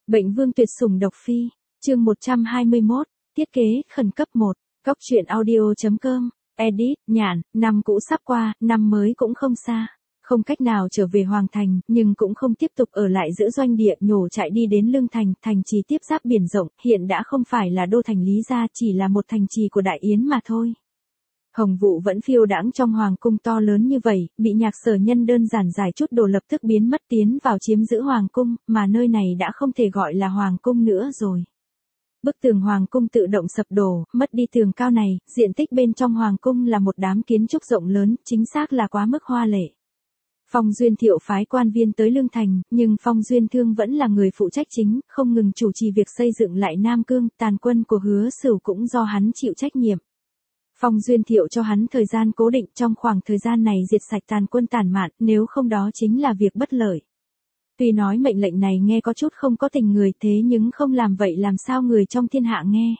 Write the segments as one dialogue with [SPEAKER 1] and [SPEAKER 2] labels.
[SPEAKER 1] Bệnh vương tuyệt sủng độc phi, chương 121, thiết kế khẩn cấp 1, Cóc truyện audio.com, edit, nhạn, năm cũ sắp qua, năm mới cũng không xa. Không cách nào trở về Hoàng Thành, nhưng cũng không tiếp tục ở lại giữa doanh địa, nhổ chạy đi đến Lương Thành, thành trì tiếp giáp biển rộng, hiện đã không phải là đô thành Lý Gia, chỉ là một thành trì của Đại Yến mà thôi. Hồng vụ vẫn phiêu đãng trong hoàng cung to lớn như vậy, bị Nhạc Sở Nhân đơn giản giải chút đồ lập tức biến mất tiến vào chiếm giữ hoàng cung, mà nơi này đã không thể gọi là hoàng cung nữa rồi. Bức tường hoàng cung tự động sập đổ, mất đi tường cao này, diện tích bên trong hoàng cung là một đám kiến trúc rộng lớn, chính xác là quá mức hoa lệ. Phong Duyên Thiệu phái quan viên tới Lương Thành, nhưng Phong Duyên Thương vẫn là người phụ trách chính, không ngừng chủ trì việc xây dựng lại Nam Cương, tàn quân của Hứa Sửu cũng do hắn chịu trách nhiệm. Phong Duyên Thiệu cho hắn thời gian cố định, trong khoảng thời gian này diệt sạch tàn quân tàn mạn, nếu không đó chính là việc bất lợi. Tuy nói mệnh lệnh này nghe có chút không có tình người, thế nhưng không làm vậy làm sao người trong thiên hạ nghe.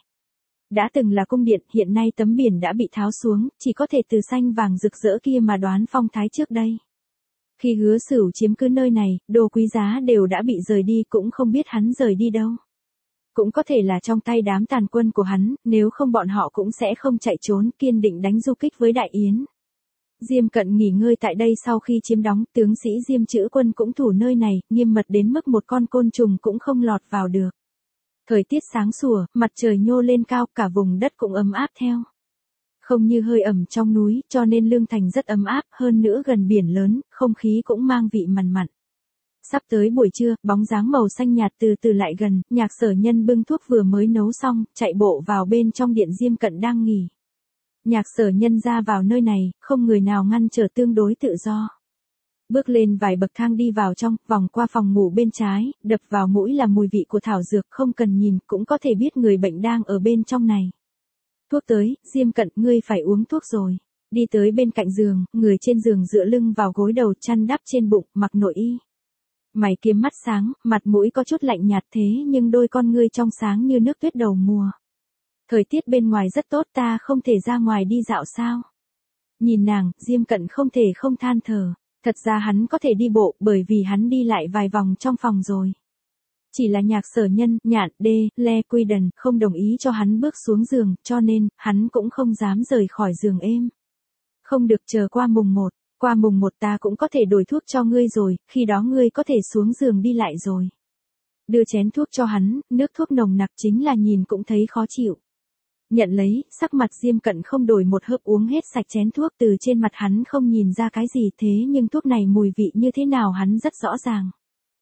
[SPEAKER 1] Đã từng là cung điện, hiện nay tấm biển đã bị tháo xuống, chỉ có thể từ xanh vàng rực rỡ kia mà đoán phong thái trước đây. Khi Hứa Sửu chiếm cứ nơi này, đồ quý giá đều đã bị rời đi, cũng không biết hắn rời đi đâu. Cũng có thể là trong tay đám tàn quân của hắn, nếu không bọn họ cũng sẽ không chạy trốn, kiên định đánh du kích với Đại Yến. Diêm Cận nghỉ ngơi tại đây sau khi chiếm đóng, tướng sĩ Diêm Chữ Quân cũng thủ nơi này, nghiêm mật đến mức một con côn trùng cũng không lọt vào được. Thời tiết sáng sủa, mặt trời nhô lên cao, cả vùng đất cũng ấm áp theo. Không như hơi ẩm trong núi, cho nên Lương Thành rất ấm áp, hơn nữa gần biển lớn, không khí cũng mang vị mặn mặn. Sắp tới buổi trưa, bóng dáng màu xanh nhạt từ từ lại gần, Nhạc Sở Nhân bưng thuốc vừa mới nấu xong, chạy bộ vào bên trong điện Diêm Cận đang nghỉ. Nhạc Sở Nhân ra vào nơi này, không người nào ngăn trở, tương đối tự do. Bước lên vài bậc thang đi vào trong, vòng qua phòng ngủ bên trái, đập vào mũi là mùi vị của thảo dược, không cần nhìn, cũng có thể biết người bệnh đang ở bên trong này. Thuốc tới, Diêm Cận, ngươi phải uống thuốc rồi. Đi tới bên cạnh giường, người trên giường dựa lưng vào gối đầu, chăn đắp trên bụng, mặc nội y. Mày kiếm mắt sáng, mặt mũi có chút lạnh nhạt thế nhưng đôi con ngươi trong sáng như nước tuyết đầu mùa. Thời tiết bên ngoài rất tốt, ta không thể ra ngoài đi dạo sao? Nhìn nàng, Diêm Cận không thể không than thở. Thật ra hắn có thể đi bộ, bởi vì hắn đi lại vài vòng trong phòng rồi. Chỉ là Nhạc Sở Nhân, Nhạn, Đê, Le Quy Đần không đồng ý cho hắn bước xuống giường, cho nên, hắn cũng không dám rời khỏi giường êm. Không được, chờ qua mùng 1. Qua mùng 1 ta cũng có thể đổi thuốc cho ngươi rồi, khi đó ngươi có thể xuống giường đi lại rồi. Đưa chén thuốc cho hắn, nước thuốc nồng nặc chính là nhìn cũng thấy khó chịu. Nhận lấy, sắc mặt Diêm Cận không đổi một hớp, uống hết sạch chén thuốc, từ trên mặt hắn không nhìn ra cái gì, thế nhưng thuốc này mùi vị như thế nào hắn rất rõ ràng.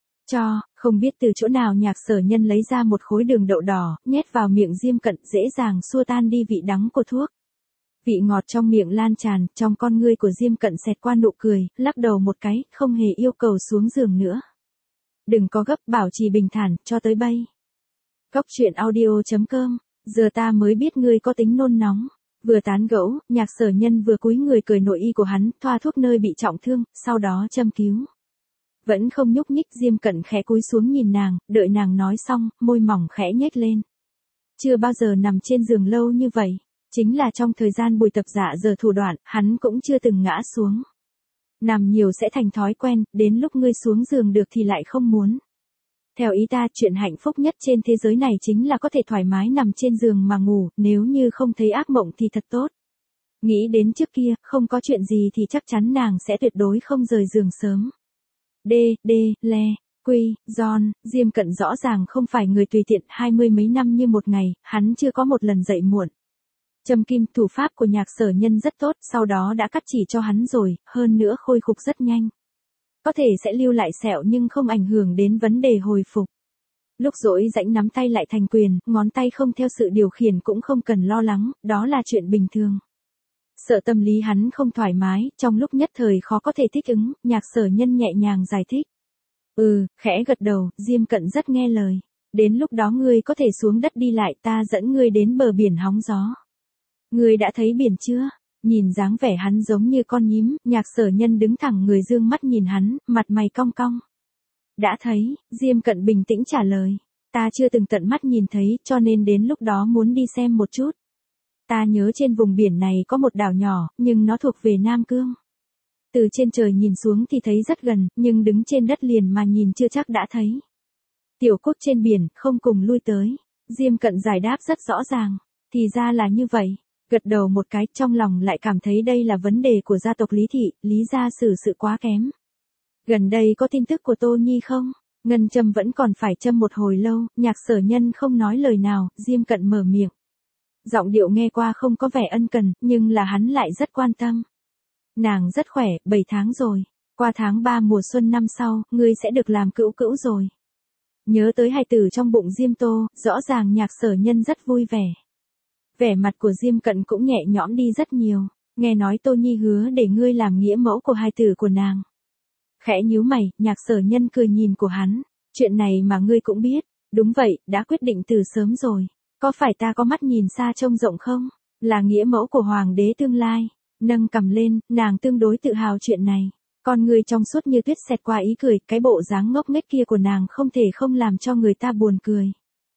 [SPEAKER 1] Không biết từ chỗ nào Nhạc Sở Nhân lấy ra một khối đường đậu đỏ, nhét vào miệng Diêm Cận, dễ dàng xua tan đi vị đắng của thuốc. Vị ngọt trong miệng lan tràn, trong con ngươi của Diêm Cận xẹt qua nụ cười, lắc đầu một cái, không hề yêu cầu xuống giường nữa. Đừng có gấp, bảo trì bình thản, cho tới bây. Cóc truyện audio.com, giờ ta mới biết ngươi có tính nôn nóng. Vừa tán gẫu, Nhạc Sở Nhân vừa cúi người cởi nội y của hắn, thoa thuốc nơi bị trọng thương, sau đó châm cứu. Vẫn không nhúc nhích, Diêm Cận khẽ cúi xuống nhìn nàng, đợi nàng nói xong, môi mỏng khẽ nhếch lên. Chưa bao giờ nằm trên giường lâu như vậy. Chính là trong thời gian buổi tập dạ giờ thủ đoạn, hắn cũng chưa từng ngã xuống. Nằm nhiều sẽ thành thói quen, đến lúc ngươi xuống giường được thì lại không muốn. Theo ý ta, chuyện hạnh phúc nhất trên thế giới này chính là có thể thoải mái nằm trên giường mà ngủ, nếu như không thấy ác mộng thì thật tốt. Nghĩ đến trước kia, không có chuyện gì thì chắc chắn nàng sẽ tuyệt đối không rời giường sớm. Le, Quy, John, Diêm Cận rõ ràng không phải người tùy tiện, 20 mấy năm như một ngày, hắn chưa có một lần dậy muộn. Châm kim, thủ pháp của Nhạc Sở Nhân rất tốt, sau đó đã cắt chỉ cho hắn rồi, hơn nữa khôi phục rất nhanh. Có thể sẽ lưu lại sẹo nhưng không ảnh hưởng đến vấn đề hồi phục. Lúc rỗi rãnh nắm tay lại thành quyền, ngón tay không theo sự điều khiển cũng không cần lo lắng, đó là chuyện bình thường. Sợ tâm lý hắn không thoải mái, trong lúc nhất thời khó có thể thích ứng, Nhạc Sở Nhân nhẹ nhàng giải thích. Khẽ gật đầu, Diêm Cận rất nghe lời. Đến lúc đó ngươi có thể xuống đất đi lại, ta dẫn ngươi đến bờ biển hóng gió. Ngươi đã thấy biển chưa? Nhìn dáng vẻ hắn giống như con nhím, Nhạc Sở Nhân đứng thẳng người dương mắt nhìn hắn, mặt mày cong cong. Đã thấy, Diêm Cận bình tĩnh trả lời. Ta chưa từng tận mắt nhìn thấy, cho nên đến lúc đó muốn đi xem một chút. Ta nhớ trên vùng biển này có một đảo nhỏ, nhưng nó thuộc về Nam Cương. Từ trên trời nhìn xuống thì thấy rất gần, nhưng đứng trên đất liền mà nhìn chưa chắc đã thấy. Tiểu quốc trên biển, không cùng lui tới. Diêm Cận giải đáp rất rõ ràng. Thì ra là như vậy. Gật đầu một cái, trong lòng lại cảm thấy đây là vấn đề của gia tộc Lý Thị, Lý gia xử sự quá kém. Gần đây có tin tức của Tô Nhi không? Ngân châm vẫn còn phải châm một hồi lâu, Nhạc Sở Nhân không nói lời nào, Diêm Cận mở miệng. Giọng điệu nghe qua không có vẻ ân cần, nhưng là hắn lại rất quan tâm. Nàng rất khỏe, 7 tháng rồi. Qua tháng 3 mùa xuân năm sau, ngươi sẽ được làm cữu cữu rồi. Nhớ tới hài tử trong bụng Diêm Tô, rõ ràng Nhạc Sở Nhân rất vui vẻ. Vẻ mặt của Diêm Cận cũng nhẹ nhõm đi rất nhiều. Nghe nói Tô Nhi hứa để ngươi làm nghĩa mẫu của hài tử của nàng. Khẽ nhíu mày, Nhạc Sở Nhân cười nhìn của hắn. Chuyện này mà ngươi cũng biết. Đúng vậy, đã quyết định từ sớm rồi. Có phải ta có mắt nhìn xa trông rộng không? Là nghĩa mẫu của hoàng đế tương lai. Nâng cầm lên, nàng tương đối tự hào chuyện này. Con người trong suốt như tuyết xẹt qua ý cười, cái bộ dáng ngốc nghếch kia của nàng không thể không làm cho người ta buồn cười.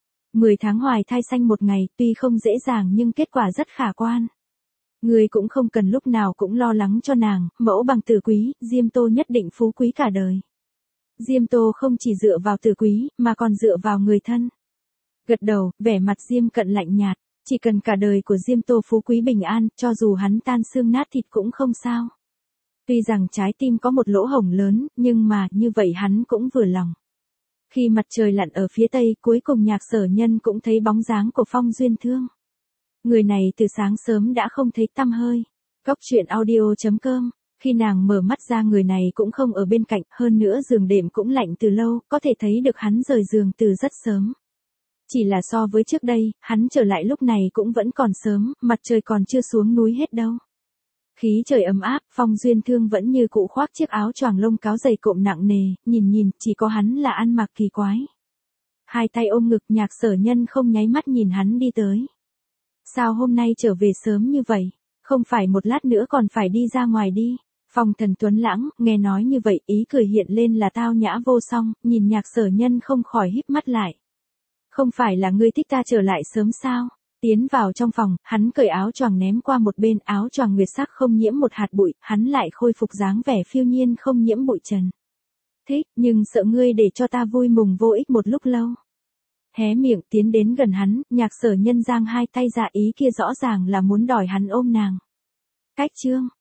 [SPEAKER 1] 10 tháng hoài thai sanh một ngày, tuy không dễ dàng nhưng kết quả rất khả quan. Người cũng không cần lúc nào cũng lo lắng cho nàng, mẫu bằng tử quý, Diêm Tô nhất định phú quý cả đời. Diêm Tô không chỉ dựa vào tử quý, mà còn dựa vào người thân. Gật đầu, vẻ mặt Diêm Cận lạnh nhạt, chỉ cần cả đời của Diêm Tô phú quý bình an, cho dù hắn tan xương nát thịt cũng không sao. Tuy rằng trái tim có một lỗ hổng lớn, nhưng mà như vậy hắn cũng vừa lòng. Khi mặt trời lặn ở phía tây, cuối cùng Nhạc Sở Nhân cũng thấy bóng dáng của Phong Duyên Thương. Người này từ sáng sớm đã không thấy tăm hơi. Cóc truyện audio.com. Khi nàng mở mắt ra người này cũng không ở bên cạnh, hơn nữa giường đệm cũng lạnh từ lâu, có thể thấy được hắn rời giường từ rất sớm. Chỉ là so với trước đây, hắn trở lại lúc này cũng vẫn còn sớm, mặt trời còn chưa xuống núi hết đâu. Khí trời ấm áp, Phong Duyên Thương vẫn như cũ khoác chiếc áo choàng lông cáo dày cộm nặng nề, nhìn, chỉ có hắn là ăn mặc kỳ quái. Hai tay ôm ngực, Nhạc Sở Nhân không nháy mắt nhìn hắn đi tới. Sao hôm nay trở về sớm như vậy? Không phải một lát nữa còn phải đi ra ngoài đi. Phong Thần tuấn lãng, nghe nói như vậy, ý cười hiện lên là tao nhã vô song, nhìn Nhạc Sở Nhân không khỏi híp mắt lại. Không phải là ngươi thích ta trở lại sớm sao? Tiến vào trong phòng, hắn cởi áo choàng ném qua một bên, áo choàng nguyệt sắc không nhiễm một hạt bụi, hắn lại khôi phục dáng vẻ phiêu nhiên không nhiễm bụi trần. Thích, nhưng sợ ngươi để cho ta vui mừng vô ích một lúc lâu. Hé miệng tiến đến gần hắn, Nhạc Sở Nhân giang hai tay ra, ý kia rõ ràng là muốn đòi hắn ôm nàng. Cách chương